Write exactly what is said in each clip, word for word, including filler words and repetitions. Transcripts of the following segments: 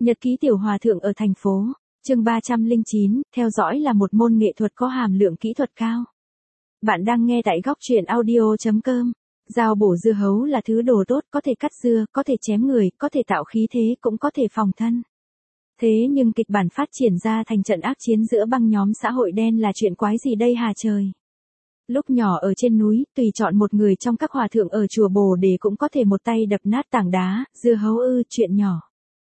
Nhật ký tiểu hòa thượng ở thành phố, chương ba trăm lẻ chín, theo dõi là một môn nghệ thuật có hàm lượng kỹ thuật cao. Bạn đang nghe tại góc truyện audio chấm com. Dao bổ dưa hấu là thứ đồ tốt, có thể cắt dưa, có thể chém người, có thể tạo khí thế, cũng có thể phòng thân. Thế nhưng kịch bản phát triển ra thành trận ác chiến giữa băng nhóm xã hội đen là chuyện quái gì đây hả trời? Lúc nhỏ ở trên núi, tùy chọn một người trong các hòa thượng ở chùa Bồ Đề cũng có thể một tay đập nát tảng đá, dưa hấu ư, chuyện nhỏ.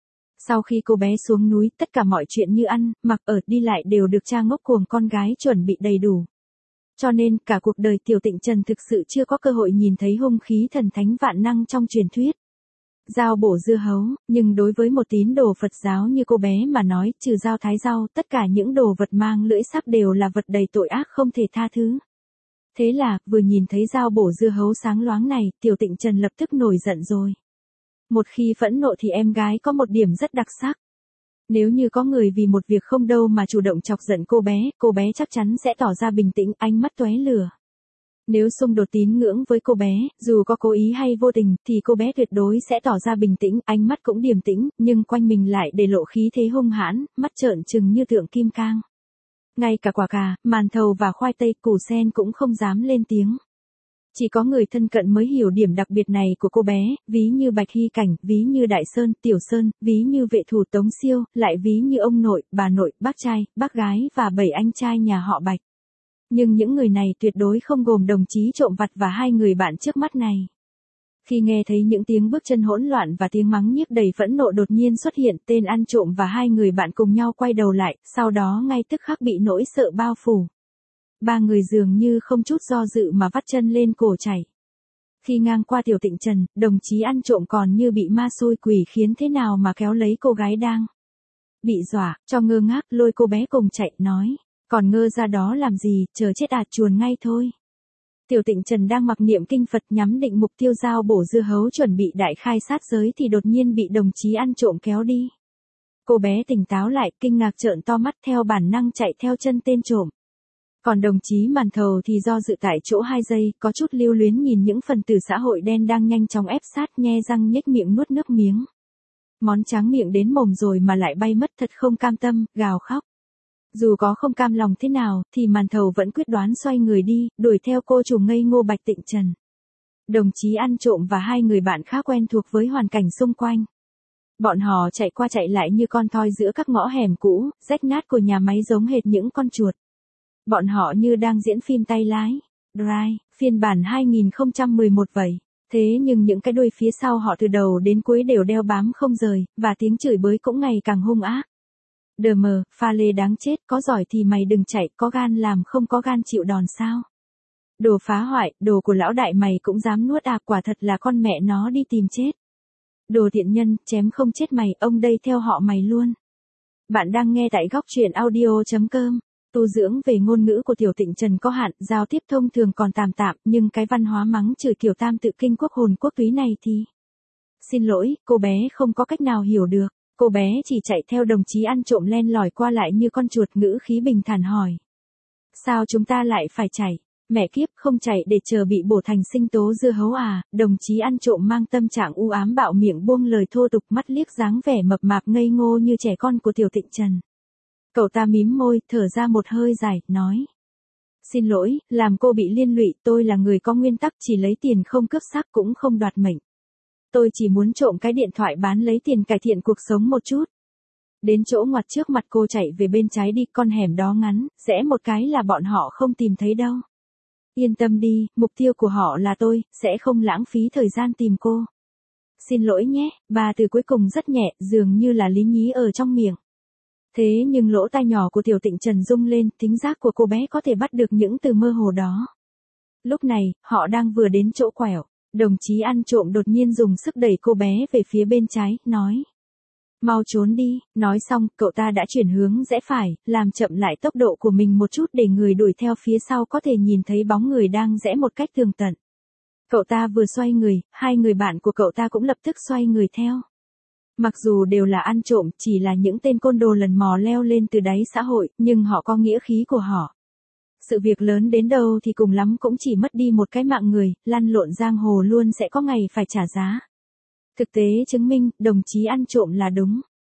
Sau khi cô bé xuống núi, tất cả mọi chuyện như ăn, mặc ở, đi lại đều được cha ngốc cuồng con gái chuẩn bị đầy đủ. Cho nên, cả cuộc đời Tiểu Tịnh Trần thực sự chưa có cơ hội nhìn thấy hung khí thần thánh vạn năng trong truyền thuyết. Dao bổ dưa hấu, nhưng đối với một tín đồ Phật giáo như cô bé mà nói, trừ dao thái rau, tất cả những đồ vật mang lưỡi sắc đều là vật đầy tội ác không thể tha thứ. Thế là, vừa nhìn thấy dao bổ dưa hấu sáng loáng này, Tiểu Tịnh Trần lập tức nổi giận rồi. Một khi phẫn nộ thì em gái có một điểm rất đặc sắc. Nếu như có người vì một việc không đâu mà chủ động chọc giận cô bé, cô bé chắc chắn sẽ tỏ ra bình tĩnh, ánh mắt tóe lửa. Nếu xung đột tín ngưỡng với cô bé, dù có cố ý hay vô tình, thì cô bé tuyệt đối sẽ tỏ ra bình tĩnh, ánh mắt cũng điềm tĩnh, nhưng quanh mình lại để lộ khí thế hung hãn, mắt trợn trừng như tượng kim cang. Ngay cả quả cà, màn thầu và khoai tây, củ sen cũng không dám lên tiếng. Chỉ có người thân cận mới hiểu điểm đặc biệt này của cô bé, ví như Bạch Hy Cảnh, ví như Đại Sơn, Tiểu Sơn, ví như vệ thủ Tống Siêu, lại ví như ông nội, bà nội, bác trai, bác gái và bảy anh trai nhà họ Bạch. Nhưng những người này tuyệt đối không gồm đồng chí trộm vặt và hai người bạn trước mắt này. Khi nghe thấy những tiếng bước chân hỗn loạn và tiếng mắng nhiếc đầy phẫn nộ đột nhiên xuất hiện, tên ăn trộm và hai người bạn cùng nhau quay đầu lại, sau đó ngay tức khắc bị nỗi sợ bao phủ. Ba người dường như không chút do dự mà vắt chân lên cổ chạy. Khi ngang qua Tiểu Tịnh Trần, đồng chí ăn trộm còn như bị ma xôi quỷ khiến thế nào mà kéo lấy cô gái đang bị dọa, cho ngơ ngác, lôi cô bé cùng chạy, nói, còn ngơ ra đó làm gì, chờ chết à, chuồn ngay thôi. Tiểu Tịnh Trần đang mặc niệm kinh Phật nhắm định mục tiêu dao bổ dưa hấu chuẩn bị đại khai sát giới thì đột nhiên bị đồng chí ăn trộm kéo đi. Cô bé tỉnh táo lại, kinh ngạc trợn to mắt theo bản năng chạy theo chân tên trộm. Còn đồng chí màn thầu thì do dự tại chỗ hai giây, có chút lưu luyến nhìn những phần tử xã hội đen đang nhanh chóng ép sát, nhe răng nhếch miệng nuốt nước miếng. Món tráng miệng đến mồm rồi mà lại bay mất, thật không cam tâm, gào khóc. Dù có không cam lòng thế nào, thì màn thầu vẫn quyết đoán xoay người đi, đuổi theo cô chủ ngây ngô Bạch Tịnh Trần. Đồng chí ăn trộm và hai người bạn khá quen thuộc với hoàn cảnh xung quanh. Bọn họ chạy qua chạy lại như con thoi giữa các ngõ hẻm cũ, rách nát của nhà máy giống hệt những con chuột. Bọn họ như đang diễn phim tay lái, Drive, phiên bản hai không một một vậy. Thế nhưng những cái đuôi phía sau họ từ đầu đến cuối đều đeo bám không rời, và tiếng chửi bới cũng ngày càng hung ác. Đờ mờ, pha lê đáng chết, có giỏi thì mày đừng chạy, có gan làm không có gan chịu đòn sao. Đồ phá hoại, đồ của lão đại mày cũng dám nuốt à, quả thật là con mẹ nó đi tìm chết. Đồ tiện nhân, chém không chết mày, ông đây theo họ mày luôn. Bạn đang nghe tại góc truyện audio chấm com. Tu dưỡng về ngôn ngữ của Tiểu Tịnh Trần có hạn, giao tiếp thông thường còn tạm tạm, nhưng cái văn hóa mắng chửi kiểu tam tự kinh quốc hồn quốc túy này thì... Xin lỗi, cô bé không có cách nào hiểu được. Cô bé chỉ chạy theo đồng chí ăn trộm len lỏi qua lại như con chuột, ngữ khí bình thản hỏi. Sao chúng ta lại phải chạy? Mẹ kiếp, không chạy để chờ bị bổ thành sinh tố dưa hấu à? Đồng chí ăn trộm mang tâm trạng u ám bạo miệng buông lời thô tục, mắt liếc dáng vẻ mập mạp ngây ngô như trẻ con của Tiểu Tịnh Trần. Cậu ta mím môi, thở ra một hơi dài, nói. Xin lỗi, làm cô bị liên lụy, tôi là người có nguyên tắc, chỉ lấy tiền không cướp xác cũng không đoạt mệnh. Tôi chỉ muốn trộm cái điện thoại bán lấy tiền cải thiện cuộc sống một chút. Đến chỗ ngoặt trước mặt cô chạy về bên trái đi, con hẻm đó ngắn, rẽ một cái là bọn họ không tìm thấy đâu. Yên tâm đi, mục tiêu của họ là tôi, sẽ không lãng phí thời gian tìm cô. Xin lỗi nhé, ba từ cuối cùng rất nhẹ, dường như là lý nhí ở trong miệng. Thế nhưng lỗ tai nhỏ của Tiểu Tịnh Trần rung lên, thính giác của cô bé có thể bắt được những từ mơ hồ đó. Lúc này, họ đang vừa đến chỗ quẹo, đồng chí ăn trộm đột nhiên dùng sức đẩy cô bé về phía bên trái, nói. Mau trốn đi, nói xong, cậu ta đã chuyển hướng rẽ phải, làm chậm lại tốc độ của mình một chút để người đuổi theo phía sau có thể nhìn thấy bóng người đang rẽ một cách tường tận. Cậu ta vừa xoay người, hai người bạn của cậu ta cũng lập tức xoay người theo. Mặc dù đều là ăn trộm, chỉ là những tên côn đồ lần mò leo lên từ đáy xã hội, nhưng họ có nghĩa khí của họ. Sự việc lớn đến đâu thì cùng lắm cũng chỉ mất đi một cái mạng người, lăn lộn giang hồ luôn sẽ có ngày phải trả giá. Thực tế chứng minh, đồng chí ăn trộm là đúng.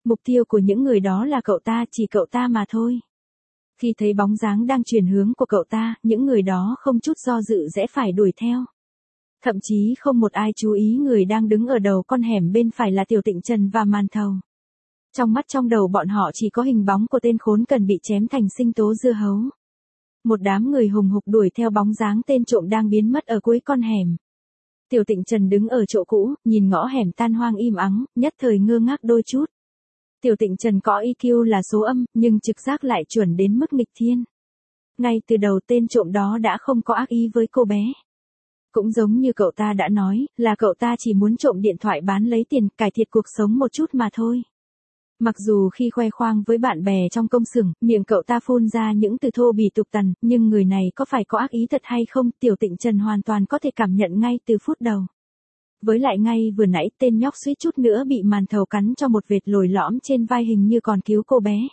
Mục tiêu của những người đó là cậu ta, chỉ cậu ta mà thôi. Khi thấy bóng dáng đang chuyển hướng của cậu ta, những người đó không chút do dự rẽ phải đuổi theo. Thậm chí không một ai chú ý người đang đứng ở đầu con hẻm bên phải là Tiểu Tịnh Trần và Màn Thầu. Trong mắt trong đầu bọn họ chỉ có hình bóng của tên khốn cần bị chém thành sinh tố dưa hấu. Một đám người hùng hục đuổi theo bóng dáng tên trộm đang biến mất ở cuối con hẻm. Tiểu Tịnh Trần đứng ở chỗ cũ, nhìn ngõ hẻm tan hoang im ắng, nhất thời ngơ ngác đôi chút. Tiểu Tịnh Trần có i kiu là số âm, nhưng trực giác lại chuẩn đến mức nghịch thiên. Ngay từ đầu tên trộm đó đã không có ác ý với cô bé. Cũng giống như cậu ta đã nói, là cậu ta chỉ muốn trộm điện thoại bán lấy tiền, cải thiện cuộc sống một chút mà thôi. Mặc dù khi khoe khoang với bạn bè trong công xưởng, miệng cậu ta phun ra những từ thô bỉ tục tằn, nhưng người này có phải có ác ý thật hay không, Tiểu Tịnh Trần hoàn toàn có thể cảm nhận ngay từ phút đầu. Với lại ngay vừa nãy tên nhóc suýt chút nữa bị Màn Thầu cắn cho một vệt lồi lõm trên vai hình như còn cứu cô bé.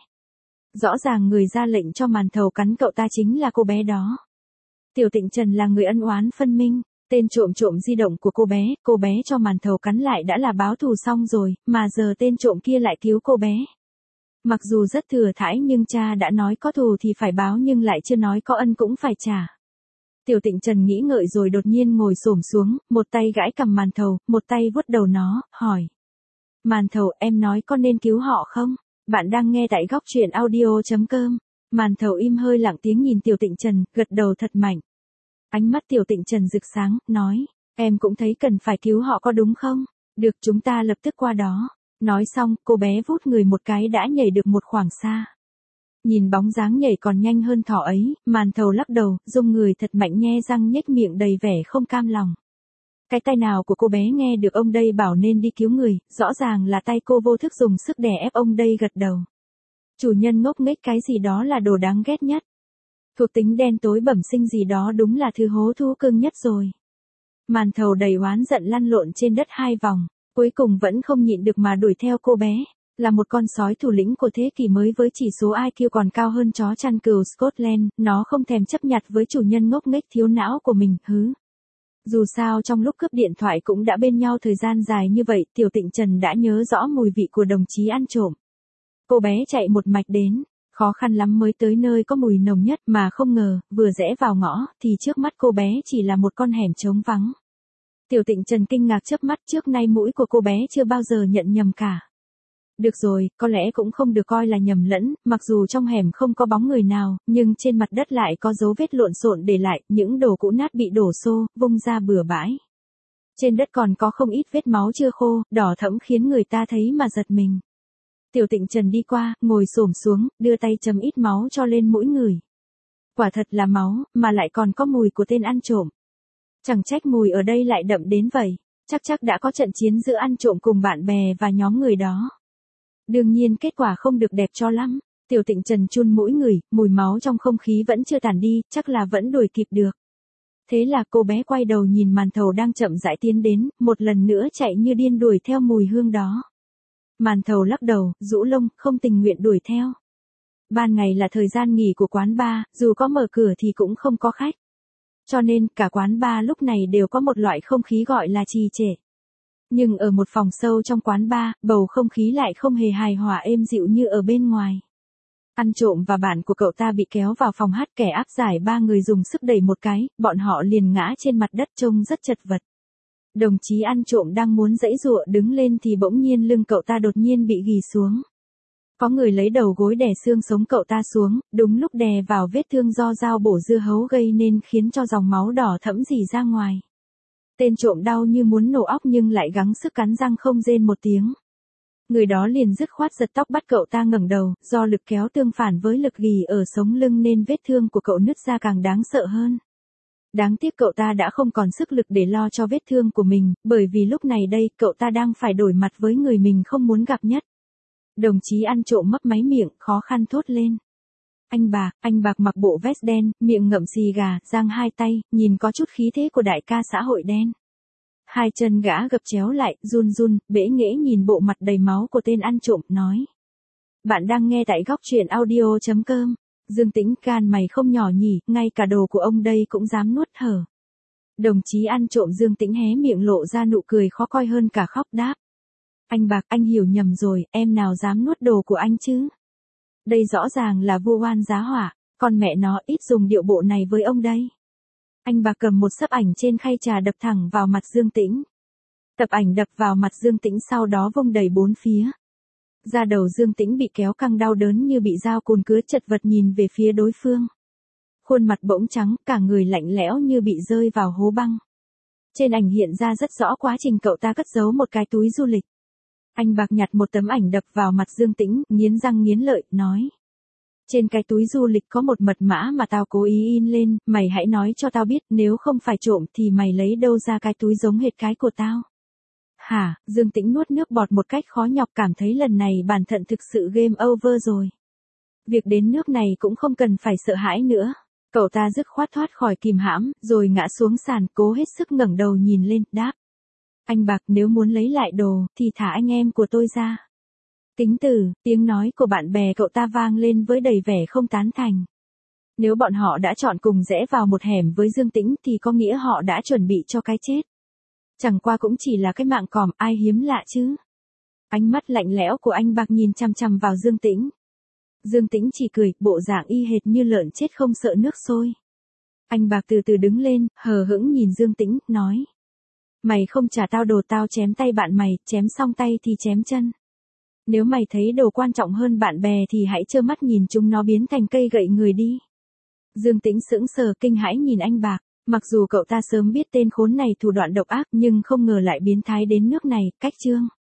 Rõ ràng người ra lệnh cho Màn Thầu cắn cậu ta chính là cô bé đó. Tiểu Tịnh Trần là người ân oán phân minh. Tên trộm trộm di động của cô bé, cô bé cho Màn Thầu cắn lại đã là báo thù xong rồi, mà giờ tên trộm kia lại cứu cô bé. Mặc dù rất thừa thãi nhưng cha đã nói có thù thì phải báo nhưng lại chưa nói có ân cũng phải trả. Tiểu Tịnh Trần nghĩ ngợi rồi đột nhiên ngồi xổm xuống, một tay gãi cầm Màn Thầu, một tay vuốt đầu nó, hỏi. Màn Thầu, em nói có nên cứu họ không? Bạn đang nghe tại góc truyện audio chấm com. Màn Thầu im hơi lặng tiếng nhìn Tiểu Tịnh Trần, gật đầu thật mạnh. Ánh mắt Tiểu Tịnh Trần rực sáng, nói, em cũng thấy cần phải cứu họ có đúng không? Được, chúng ta lập tức qua đó. Nói xong, cô bé vút người một cái đã nhảy được một khoảng xa. Nhìn bóng dáng nhảy còn nhanh hơn thỏ ấy, Màn Thầu lắc đầu, rung người thật mạnh nhe răng nhếch miệng đầy vẻ không cam lòng. Cái tay nào của cô bé nghe được ông đây bảo nên đi cứu người, rõ ràng là tay cô vô thức dùng sức đè ép ông đây gật đầu. Chủ nhân ngốc nghếch cái gì đó là đồ đáng ghét nhất. Thuộc tính đen tối bẩm sinh gì đó đúng là thứ hố thú cưng nhất rồi. Màn Thầu đầy oán giận lăn lộn trên đất hai vòng, cuối cùng vẫn không nhịn được mà đuổi theo cô bé. Là một con sói thủ lĩnh của thế kỷ mới với chỉ số i kiu còn cao hơn chó chăn cừu Scotland, nó không thèm chấp nhặt với chủ nhân ngốc nghếch thiếu não của mình, hứ. Dù sao trong lúc cướp điện thoại cũng đã bên nhau thời gian dài như vậy, Tiểu Tịnh Trần đã nhớ rõ mùi vị của đồng chí ăn trộm. Cô bé chạy một mạch đến, khó khăn lắm mới tới nơi có mùi nồng nhất mà không ngờ, vừa rẽ vào ngõ, thì trước mắt cô bé chỉ là một con hẻm trống vắng. Tiểu Tịnh Trần kinh ngạc chớp mắt, trước nay mũi của cô bé chưa bao giờ nhận nhầm cả. Được rồi, có lẽ cũng không được coi là nhầm lẫn, mặc dù trong hẻm không có bóng người nào, nhưng trên mặt đất lại có dấu vết lộn xộn để lại, những đồ cũ nát bị đổ xô, vung ra bừa bãi. Trên đất còn có không ít vết máu chưa khô, đỏ thẫm khiến người ta thấy mà giật mình. Tiểu Tịnh Trần đi qua, ngồi xổm xuống, đưa tay chấm ít máu cho lên mũi người. Quả thật là máu, mà lại còn có mùi của tên ăn trộm. Chẳng trách mùi ở đây lại đậm đến vậy, chắc chắc đã có trận chiến giữa ăn trộm cùng bạn bè và nhóm người đó. Đương nhiên kết quả không được đẹp cho lắm. Tiểu Tịnh Trần chun mũi người, mùi máu trong không khí vẫn chưa tản đi, chắc là vẫn đuổi kịp được. Thế là cô bé quay đầu nhìn Màn Thầu đang chậm rãi tiến đến, một lần nữa chạy như điên đuổi theo mùi hương đó. Màn Thầu lắc đầu, rũ lông, không tình nguyện đuổi theo. Ban ngày là thời gian nghỉ của quán bar, dù có mở cửa thì cũng không có khách. Cho nên, cả quán bar lúc này đều có một loại không khí gọi là trì trệ. Nhưng ở một phòng sâu trong quán bar, bầu không khí lại không hề hài hòa êm dịu như ở bên ngoài. Ăn trộm và bạn của cậu ta bị kéo vào phòng hát, kẻ áp giải ba người dùng sức đẩy một cái, bọn họ liền ngã trên mặt đất trông rất chật vật. Đồng chí ăn trộm đang muốn giãy giụa đứng lên thì bỗng nhiên lưng cậu ta đột nhiên bị ghì xuống. Có người lấy đầu gối đè xương sống cậu ta xuống, đúng lúc đè vào vết thương do dao bổ dưa hấu gây nên khiến cho dòng máu đỏ thẫm rỉ ra ngoài. Tên trộm đau như muốn nổ óc nhưng lại gắng sức cắn răng không rên một tiếng. Người đó liền dứt khoát giật tóc bắt cậu ta ngẩng đầu, do lực kéo tương phản với lực ghì ở sống lưng nên vết thương của cậu nứt ra càng đáng sợ hơn. Đáng tiếc cậu ta đã không còn sức lực để lo cho vết thương của mình, bởi vì lúc này đây cậu ta đang phải đổi mặt với người mình không muốn gặp nhất. Đồng chí ăn trộm mấp máy miệng, khó khăn thốt lên. Anh Bạc, anh Bạc mặc bộ vest đen, miệng ngậm xì gà, giang hai tay, nhìn có chút khí thế của đại ca xã hội đen. Hai chân gã gập chéo lại, run run, bẽ nghễ nhìn bộ mặt đầy máu của tên ăn trộm, nói. Bạn đang nghe tại góc truyện audio chấm com. Dương Tĩnh, gan mày không nhỏ nhỉ, ngay cả đồ của ông đây cũng dám nuốt hở. Đồng chí ăn trộm Dương Tĩnh hé miệng lộ ra nụ cười khó coi hơn cả khóc đáp. Anh Bạc, anh hiểu nhầm rồi, em nào dám nuốt đồ của anh chứ? Đây rõ ràng là vu oan giá họa, con mẹ nó ít dùng điệu bộ này với ông đây. Anh Bạc cầm một xấp ảnh trên khay trà đập thẳng vào mặt Dương Tĩnh. Tập ảnh đập vào mặt Dương Tĩnh sau đó vung đầy bốn phía. Da đầu Dương Tĩnh bị kéo căng đau đớn như bị dao cùn cứa, chật vật nhìn về phía đối phương. Khuôn mặt bỗng trắng, cả người lạnh lẽo như bị rơi vào hố băng. Trên ảnh hiện ra rất rõ quá trình cậu ta cất giấu một cái túi du lịch. Anh Bạc nhặt một tấm ảnh đập vào mặt Dương Tĩnh, nghiến răng nghiến lợi, nói. Trên cái túi du lịch có một mật mã mà tao cố ý in lên, mày hãy nói cho tao biết, nếu không phải trộm thì mày lấy đâu ra cái túi giống hệt cái của tao. Hả? Dương Tĩnh nuốt nước bọt một cách khó nhọc, cảm thấy lần này bản thân thực sự game over rồi. Việc đến nước này cũng không cần phải sợ hãi nữa. Cậu ta dứt khoát thoát khỏi kìm hãm, rồi ngã xuống sàn, cố hết sức ngẩng đầu nhìn lên, đáp. Anh Bạc, nếu muốn lấy lại đồ, thì thả anh em của tôi ra. Tính từ, tiếng nói của bạn bè cậu ta vang lên với đầy vẻ không tán thành. Nếu bọn họ đã chọn cùng rẽ vào một hẻm với Dương Tĩnh thì có nghĩa họ đã chuẩn bị cho cái chết. Chẳng qua cũng chỉ là cái mạng còm, ai hiếm lạ chứ. Ánh mắt lạnh lẽo của anh Bạc nhìn chằm chằm vào Dương Tĩnh. Dương Tĩnh chỉ cười, bộ dạng y hệt như lợn chết không sợ nước sôi. Anh Bạc từ từ đứng lên, hờ hững nhìn Dương Tĩnh, nói. Mày không trả tao đồ, tao chém tay bạn mày, chém xong tay thì chém chân. Nếu mày thấy đồ quan trọng hơn bạn bè thì hãy trơ mắt nhìn chúng nó biến thành cây gậy người đi. Dương Tĩnh sững sờ kinh hãi nhìn anh Bạc, mặc dù cậu ta sớm biết tên khốn này thủ đoạn độc ác nhưng không ngờ lại biến thái đến nước này, cách chương.